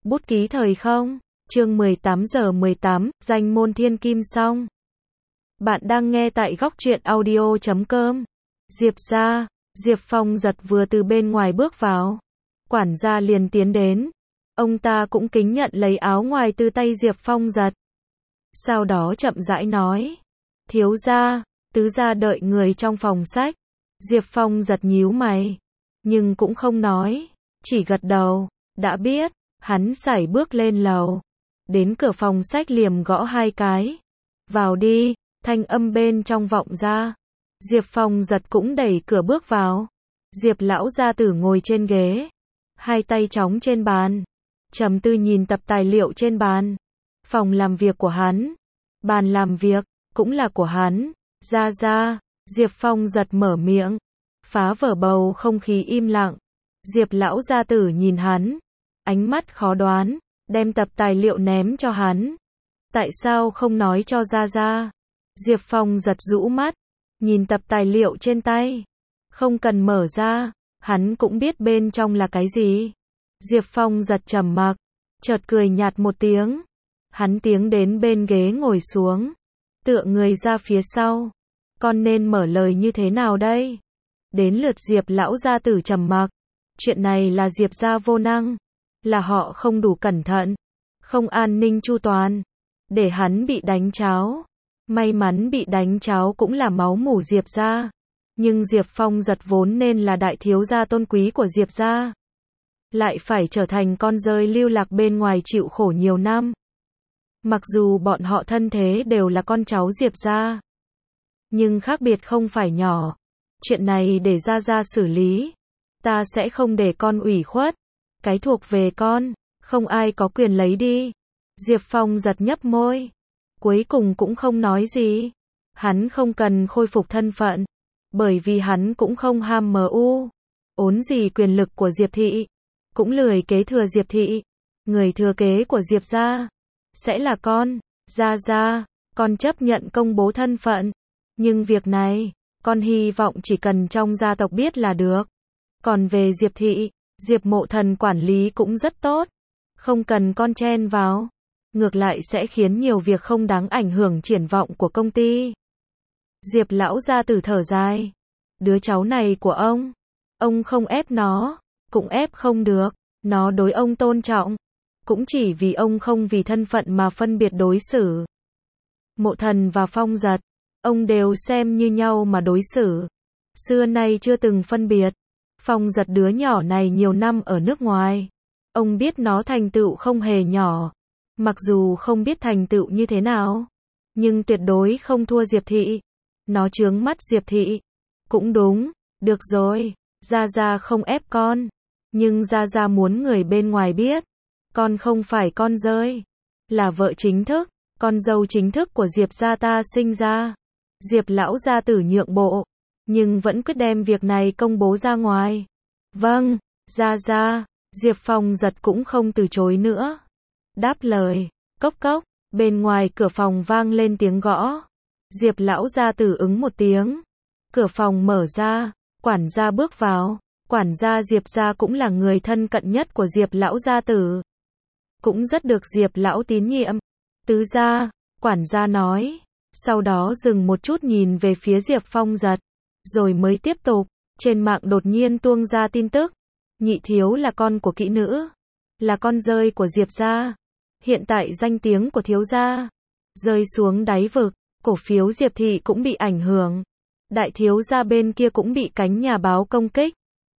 Bút ký thời không, chương 18:18, danh môn thiên kim xong. Bạn đang nghe tại góc truyện audio.com. Diệp gia, Diệp Phong giật vừa từ bên ngoài bước vào. Quản gia liền tiến đến. Ông ta cũng kính nhận lấy áo ngoài từ tay Diệp Phong giật. Sau đó chậm rãi nói. Thiếu gia, tứ gia đợi người trong phòng sách. Diệp Phong giật nhíu mày. Nhưng cũng không nói. Chỉ gật đầu. Đã biết. Hắn sải bước lên lầu. Đến cửa phòng sách liềm gõ 2 cái. Vào đi, thanh âm bên trong vọng ra. Diệp Phong giật cũng đẩy cửa bước vào. Diệp lão gia tử ngồi trên ghế. 2 tay trống trên bàn. Trầm tư nhìn tập tài liệu trên bàn. Phòng làm việc của hắn. Bàn làm việc, cũng là của hắn. Gia, Diệp Phong giật mở miệng. Phá vỡ bầu không khí im lặng. Diệp lão gia tử nhìn hắn. Ánh mắt khó đoán, đem tập tài liệu ném cho hắn. Tại sao không nói cho Gia? Diệp Phong giật rũ mắt, nhìn tập tài liệu trên tay. Không cần mở ra, hắn cũng biết bên trong là cái gì. Diệp Phong giật trầm mặc, chợt cười nhạt một tiếng. Hắn tiến đến bên ghế ngồi xuống, tựa người ra phía sau. Con nên mở lời như thế nào đây? Đến lượt Diệp lão gia tử trầm mặc. Chuyện này là Diệp gia vô năng. Là họ không đủ cẩn thận, không an ninh chu toàn, để hắn bị đánh cháo. May mắn bị đánh cháo cũng là máu mủ Diệp gia. Nhưng Diệp Phong giật vốn nên là đại thiếu gia tôn quý của Diệp gia. Lại phải trở thành con rơi lưu lạc bên ngoài chịu khổ nhiều năm. Mặc dù bọn họ thân thế đều là con cháu Diệp gia. Nhưng khác biệt không phải nhỏ. Chuyện này để Gia xử lý. Ta sẽ không để con ủy khuất. Cái thuộc về con, không ai có quyền lấy đi. Diệp Phong giật nhấp môi. Cuối cùng cũng không nói gì. Hắn không cần khôi phục thân phận. Bởi vì hắn cũng không ham ốn gì quyền lực của Diệp Thị. Cũng lười kế thừa Diệp Thị. Người thừa kế của Diệp gia sẽ là con. Gia, con chấp nhận công bố thân phận. Nhưng việc này, con hy vọng chỉ cần trong gia tộc biết là được. Còn về Diệp Thị, Diệp Mộ Thần quản lý cũng rất tốt. Không cần con chen vào. Ngược lại sẽ khiến nhiều việc không đáng ảnh hưởng triển vọng của công ty. Diệp lão gia tử thở dài. Đứa cháu này của ông không ép nó, cũng ép không được. Nó đối ông tôn trọng. Cũng chỉ vì ông không vì thân phận mà phân biệt đối xử. Mộ Thần và Phong giật, ông đều xem như nhau mà đối xử. Xưa nay chưa từng phân biệt. Phong giật đứa nhỏ này nhiều năm ở nước ngoài. Ông biết nó thành tựu không hề nhỏ. Mặc dù không biết thành tựu như thế nào. Nhưng tuyệt đối không thua Diệp Thị. Nó chướng mắt Diệp Thị. Cũng đúng. Được rồi. Gia không ép con. Nhưng Gia muốn người bên ngoài biết. Con không phải con rơi. Là vợ chính thức. Con dâu chính thức của Diệp gia ta sinh ra. Diệp lão gia tử nhượng bộ. Nhưng vẫn quyết đem việc này công bố ra ngoài. Vâng, Gia. Diệp Phong giật cũng không từ chối nữa. Đáp lời. Cốc, bên ngoài cửa phòng vang lên tiếng gõ. Diệp lão gia tử ứng một tiếng. Cửa phòng mở ra, quản gia bước vào. Quản gia Diệp gia cũng là người thân cận nhất của Diệp lão gia tử. Cũng rất được Diệp lão tín nhiệm. Tứ gia, quản gia nói. Sau đó dừng một chút nhìn về phía Diệp Phong giật. Rồi mới tiếp tục. Trên mạng đột nhiên tuông ra tin tức. Nhị thiếu là con của kỹ nữ. Là con rơi của Diệp gia. Hiện tại danh tiếng của thiếu gia rơi xuống đáy vực. Cổ phiếu Diệp Thị cũng bị ảnh hưởng. Đại thiếu gia bên kia cũng bị cánh nhà báo công kích.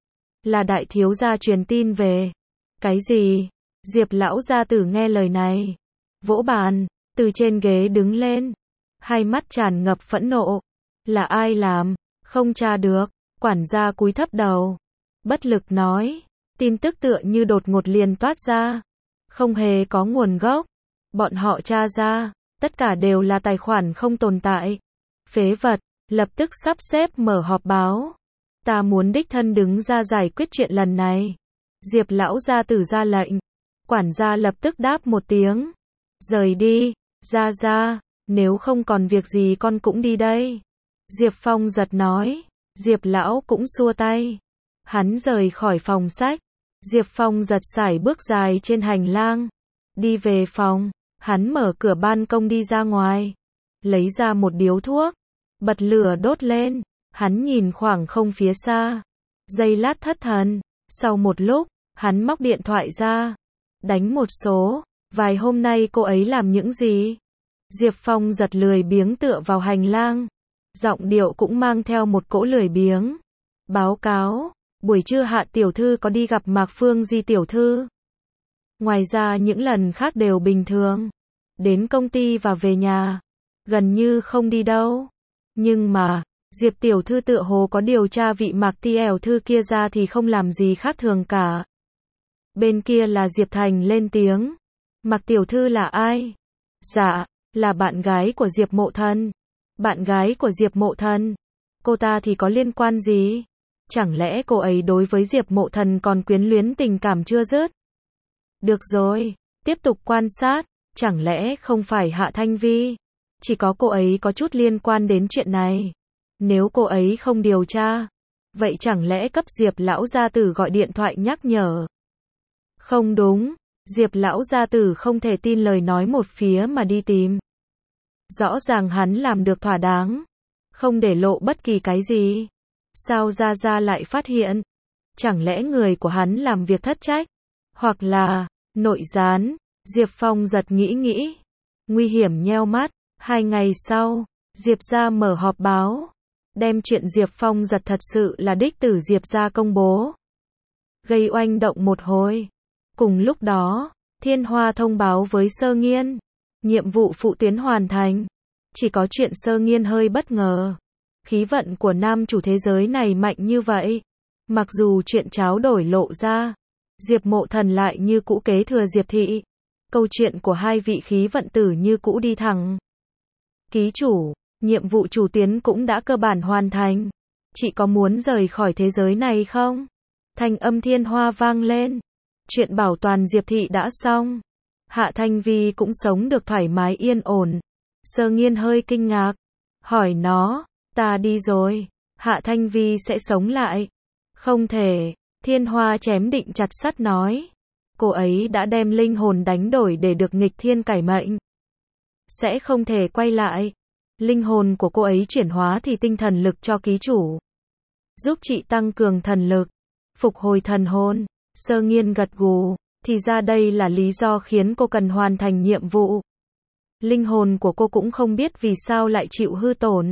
Là đại thiếu gia truyền tin về. Cái gì? Diệp lão gia tử nghe lời này. Vỗ bàn, từ trên ghế đứng lên. Hai mắt tràn ngập phẫn nộ. Là ai làm? Không tra được. Quản gia cúi thấp đầu. Bất lực nói. Tin tức tựa như đột ngột liền toát ra. Không hề có nguồn gốc. Bọn họ tra ra. Tất cả đều là tài khoản không tồn tại. Phế vật. Lập tức sắp xếp mở họp báo. Ta muốn đích thân đứng ra giải quyết chuyện lần này. Diệp lão gia tử ra lệnh. Quản gia lập tức đáp một tiếng. Rời đi. Gia. Nếu không còn việc gì con cũng đi đây. Diệp Phong giật nói. Diệp lão cũng xua tay. Hắn rời khỏi phòng sách. Diệp Phong giật sải bước dài trên hành lang. Đi về phòng, hắn mở cửa ban công đi ra ngoài. Lấy ra một điếu thuốc, bật lửa đốt lên. Hắn nhìn khoảng không phía xa. Giây lát thất thần. Sau một lúc, hắn móc điện thoại ra. Đánh một số. Vài hôm nay cô ấy làm những gì? Diệp Phong giật lười biếng tựa vào hành lang. Giọng điệu cũng mang theo một cỗ lười biếng. Báo cáo, buổi trưa Hạ tiểu thư có đi gặp Mạc Phương Di tiểu thư. Ngoài ra những lần khác đều bình thường. Đến công ty và về nhà. Gần như không đi đâu. Nhưng mà, Diệp tiểu thư tựa hồ có điều tra vị Mạc tiểu thư kia ra thì không làm gì khác thường cả. Bên kia là Diệp Thành lên tiếng. Mạc tiểu thư là ai? Dạ, là bạn gái của Diệp Mộ Thần. Bạn gái của Diệp Mộ Thần? Cô ta thì có liên quan gì? Chẳng lẽ cô ấy đối với Diệp Mộ Thần còn quyến luyến tình cảm chưa dứt? Được rồi, tiếp tục quan sát. Chẳng lẽ không phải Hạ Thanh Vi? Chỉ có cô ấy có chút liên quan đến chuyện này. Nếu cô ấy không điều tra, vậy chẳng lẽ cấp Diệp lão gia tử gọi điện thoại nhắc nhở? Không đúng, Diệp lão gia tử không thể tin lời nói một phía mà đi tìm. Rõ ràng hắn làm được thỏa đáng, không để lộ bất kỳ cái gì. Sao Gia Gia lại phát hiện? Chẳng lẽ người của hắn làm việc thất trách? Hoặc là nội gián? Diệp Phong giật nghĩ. Nguy hiểm nheo mắt. 2 ngày sau, Diệp gia mở họp báo. Đem chuyện Diệp Phong giật thật sự là đích tử Diệp gia công bố. Gây oanh động một hồi. Cùng lúc đó, Thiên Hoa thông báo với Sơ Nghiên. Nhiệm vụ phụ tuyến hoàn thành. Chỉ có chuyện Sơ Nghiên hơi bất ngờ. Khí vận của nam chủ thế giới này mạnh như vậy. Mặc dù chuyện tráo đổi lộ ra, Diệp Mộ Thần lại như cũ kế thừa Diệp thị. Câu chuyện của hai vị khí vận tử như cũ đi thẳng. Ký chủ, nhiệm vụ chủ tuyến cũng đã cơ bản hoàn thành. Chị có muốn rời khỏi thế giới này không? Thanh âm Thiên Hoa vang lên. Chuyện bảo toàn Diệp thị đã xong. Hạ Thanh Vi cũng sống được thoải mái yên ổn. Sơ Nghiên hơi kinh ngạc. Hỏi nó, ta đi rồi, Hạ Thanh Vi sẽ sống lại. Không thể, Thiên Hoa chém định chặt sắt nói. Cô ấy đã đem linh hồn đánh đổi để được nghịch thiên cải mệnh. Sẽ không thể quay lại. Linh hồn của cô ấy chuyển hóa thì tinh thần lực cho ký chủ. Giúp chị tăng cường thần lực, phục hồi thần hồn. Sơ Nghiên gật gù, thì ra đây là lý do khiến cô cần hoàn thành nhiệm vụ. Linh hồn của cô cũng không biết vì sao lại chịu hư tổn.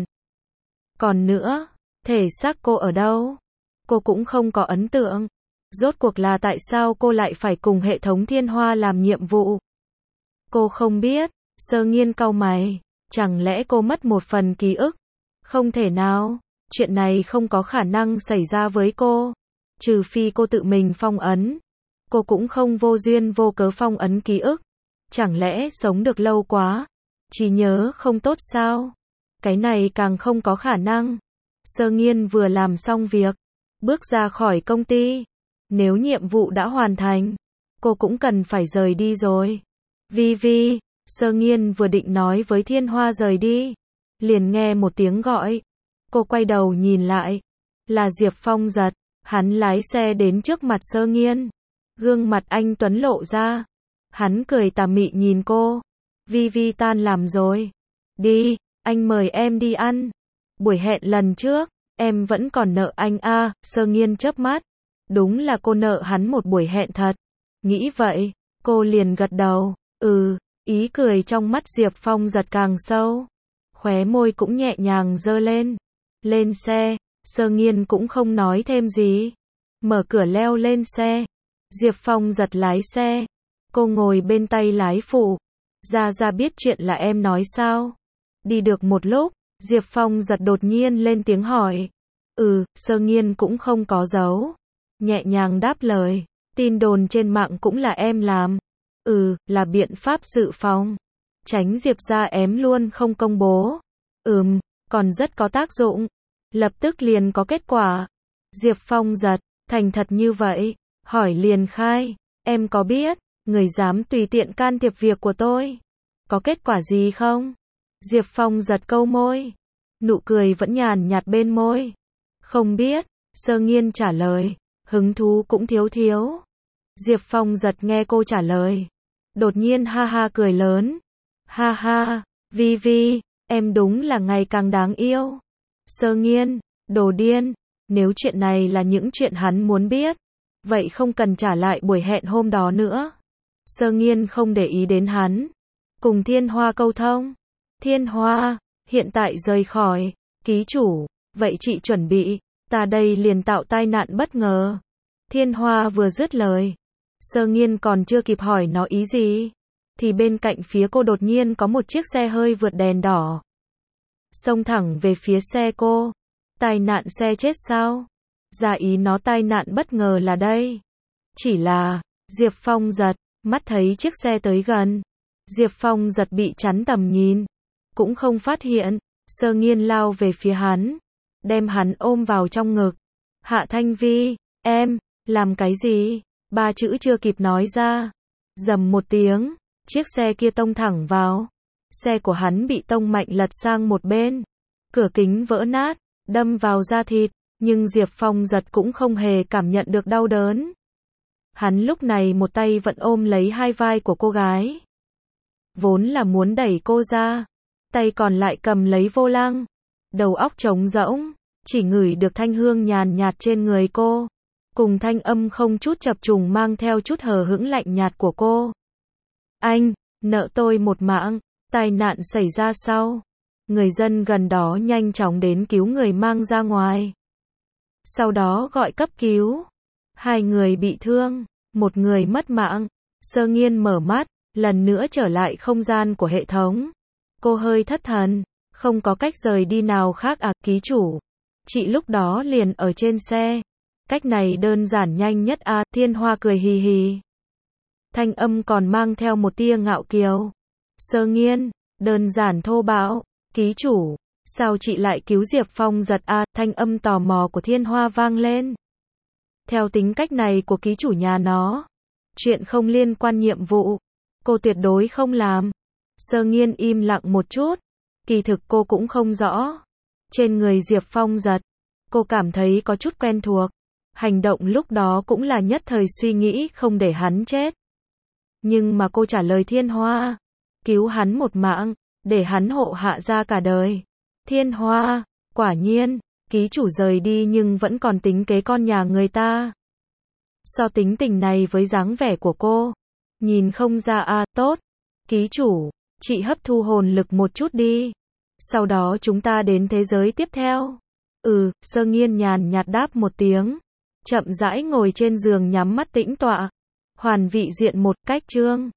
Còn nữa, thể xác cô ở đâu? Cô cũng không có ấn tượng. Rốt cuộc là tại sao cô lại phải cùng hệ thống Thiên Hoa làm nhiệm vụ? Cô không biết. Sơ Nghiên cau mày. Chẳng lẽ cô mất một phần ký ức? Không thể nào. Chuyện này không có khả năng xảy ra với cô. Trừ phi cô tự mình phong ấn. Cô cũng không vô duyên vô cớ phong ấn ký ức. Chẳng lẽ sống được lâu quá, trí nhớ không tốt sao? Cái này càng không có khả năng. Sơ Nghiên vừa làm xong việc, bước ra khỏi công ty. Nếu nhiệm vụ đã hoàn thành, cô cũng cần phải rời đi rồi. Vi, Sơ Nghiên vừa định nói với Thiên Hoa rời đi, liền nghe một tiếng gọi. Cô quay đầu nhìn lại, là Diệp Phong giật. Hắn lái xe đến trước mặt Sơ Nghiên. Gương mặt anh tuấn lộ ra. Hắn cười tà mị nhìn cô. Vi tan làm rồi. Đi, anh mời em đi ăn. Buổi hẹn lần trước, em vẫn còn nợ anh a. Sơ Nghiên chớp mắt. Đúng là cô nợ hắn một buổi hẹn thật. Nghĩ vậy, cô liền gật đầu. Ý cười trong mắt Diệp Phong giật càng sâu. Khóe môi cũng nhẹ nhàng giơ lên. Lên xe, Sơ Nghiên cũng không nói thêm gì. Mở cửa leo lên xe. Diệp Phong giật lái xe. Cô ngồi bên tay lái phụ. Ra biết chuyện là em nói sao? Đi được một lúc, Diệp Phong giật đột nhiên lên tiếng hỏi. Sơ Nghiên cũng không có giấu. Nhẹ nhàng đáp lời. Tin đồn trên mạng cũng là em làm. Là biện pháp dự phòng. Tránh Diệp gia ém luôn không công bố. Còn rất có tác dụng. Lập tức liền có kết quả. Diệp Phong giật, thành thật như vậy. Hỏi liền khai. Em có biết, người dám tùy tiện can thiệp việc của tôi. Có kết quả gì không? Diệp Phong giật câu môi. Nụ cười vẫn nhàn nhạt bên môi. Không biết, Sơ Nghiên trả lời. Hứng thú cũng thiếu. Diệp Phong giật nghe cô trả lời. Đột nhiên ha ha cười lớn. Ha ha, Vi Vi, em đúng là ngày càng đáng yêu. Sơ Nghiên, đồ điên, nếu chuyện này là những chuyện hắn muốn biết, vậy không cần trả lại buổi hẹn hôm đó nữa. Sơ Nghiên không để ý đến hắn. Cùng Thiên Hoa câu thông. Thiên Hoa, hiện tại rời khỏi. Ký chủ, vậy chị chuẩn bị, ta đây liền tạo tai nạn bất ngờ. Thiên Hoa vừa dứt lời. Sơ Nghiên còn chưa kịp hỏi nó ý gì, thì bên cạnh phía cô đột nhiên có một chiếc xe hơi vượt đèn đỏ. Xông thẳng về phía xe cô. Tai nạn xe chết sao? Ra ý nó tai nạn bất ngờ là đây. Chỉ là, Diệp Phong giật, mắt thấy chiếc xe tới gần. Diệp Phong giật bị chắn tầm nhìn. Cũng không phát hiện. Sơ Nghiên lao về phía hắn. Đem hắn ôm vào trong ngực. Hạ Thanh Vi, em, làm cái gì? Ba chữ chưa kịp nói ra. Rầm một tiếng, chiếc xe kia tông thẳng vào. Xe của hắn bị tông mạnh lật sang một bên. Cửa kính vỡ nát, đâm vào da thịt. Nhưng Diệp Phong giật cũng không hề cảm nhận được đau đớn. Hắn lúc này một tay vẫn ôm lấy hai vai của cô gái. Vốn là muốn đẩy cô ra. Tay còn lại cầm lấy vô lăng. Đầu óc trống rỗng. Chỉ ngửi được thanh hương nhàn nhạt trên người cô. Cùng thanh âm không chút chập trùng mang theo chút hờ hững lạnh nhạt của cô. Anh, nợ tôi một mạng. Tai nạn xảy ra sau. Người dân gần đó nhanh chóng đến cứu người mang ra ngoài. Sau đó gọi cấp cứu. 2 người bị thương, 1 người mất mạng. Sơ Nghiên mở mắt, lần nữa trở lại không gian của hệ thống. Cô hơi thất thần, không có cách rời đi nào khác à, ký chủ. Chị lúc đó liền ở trên xe. Cách này đơn giản nhanh nhất à, Thiên Hoa cười hì hì. Thanh âm còn mang theo một tia ngạo kiều. Sơ Nghiên, đơn giản thô bạo, ký chủ, sao chị lại cứu Diệp Phong giật à, thanh âm tò mò của Thiên Hoa vang lên. Theo tính cách này của ký chủ nhà nó, chuyện không liên quan nhiệm vụ, cô tuyệt đối không làm. Sơ Nghiên im lặng một chút, kỳ thực cô cũng không rõ. Trên người Diệp Phong giật, cô cảm thấy có chút quen thuộc. Hành động lúc đó cũng là nhất thời suy nghĩ không để hắn chết. Nhưng mà cô trả lời Thiên Hoa, cứu hắn một mạng, để hắn hộ hạ ra cả đời. Thiên Hoa, quả nhiên, ký chủ rời đi nhưng vẫn còn tính kế con nhà người ta. So tính tình này với dáng vẻ của cô, nhìn không ra à, tốt. Ký chủ, chị hấp thu hồn lực một chút đi. Sau đó chúng ta đến thế giới tiếp theo. Sơ Nghiên nhàn nhạt đáp một tiếng. Chậm rãi ngồi trên giường nhắm mắt tĩnh tọa. Hoàn vị diện một cách chương.